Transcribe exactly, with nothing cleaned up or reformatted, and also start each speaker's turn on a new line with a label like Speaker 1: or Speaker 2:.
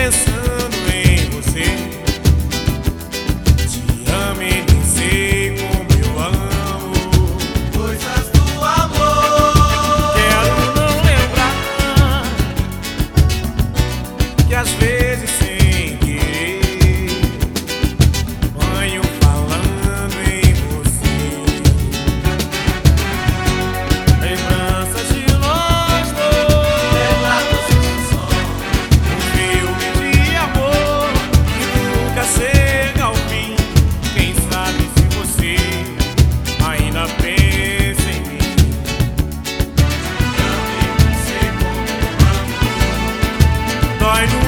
Speaker 1: pensando em você. Te amo e nem sei como eu amo
Speaker 2: coisas do amor.
Speaker 1: Quero não lembrar que às vezes sem querer banho falando em você. Lembranças de nós dois,
Speaker 2: Relatos de sonho,
Speaker 1: um filme de amor que nunca chega ao fim. Quem sabe se você ainda pensa em mim.
Speaker 2: também não sei como amo.
Speaker 1: Dói no